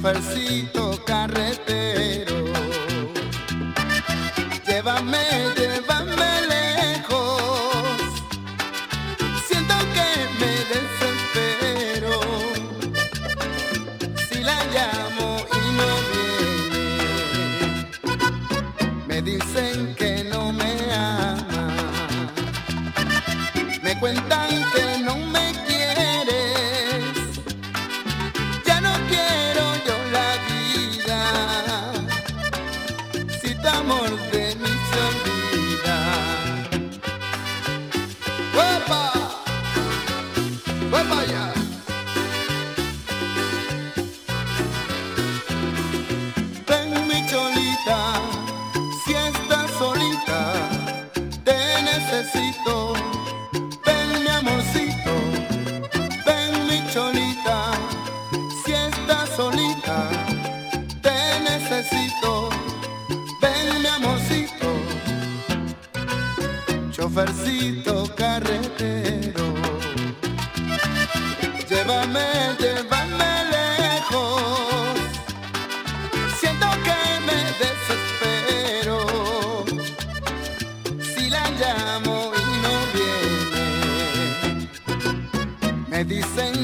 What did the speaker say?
chofercito carretero, llévame, llévame lejos, siento que me desespero, si la llamo y no viene, me dicen que no me ama, me cuentan que no me quieres, ya no quiero yo la vida, si tu amor de mí se olvida. ¡Uepa! ¡Uepa ya! Ven mi cholita, si estás solita, te necesito. Ven mi amorcito, ven mi cholita, si estás solita, te necesito. Ven mi amorcito, chofercito carretero, llévame, llévame lejos, siento que me desespero, si la llamo y no viene, me dicen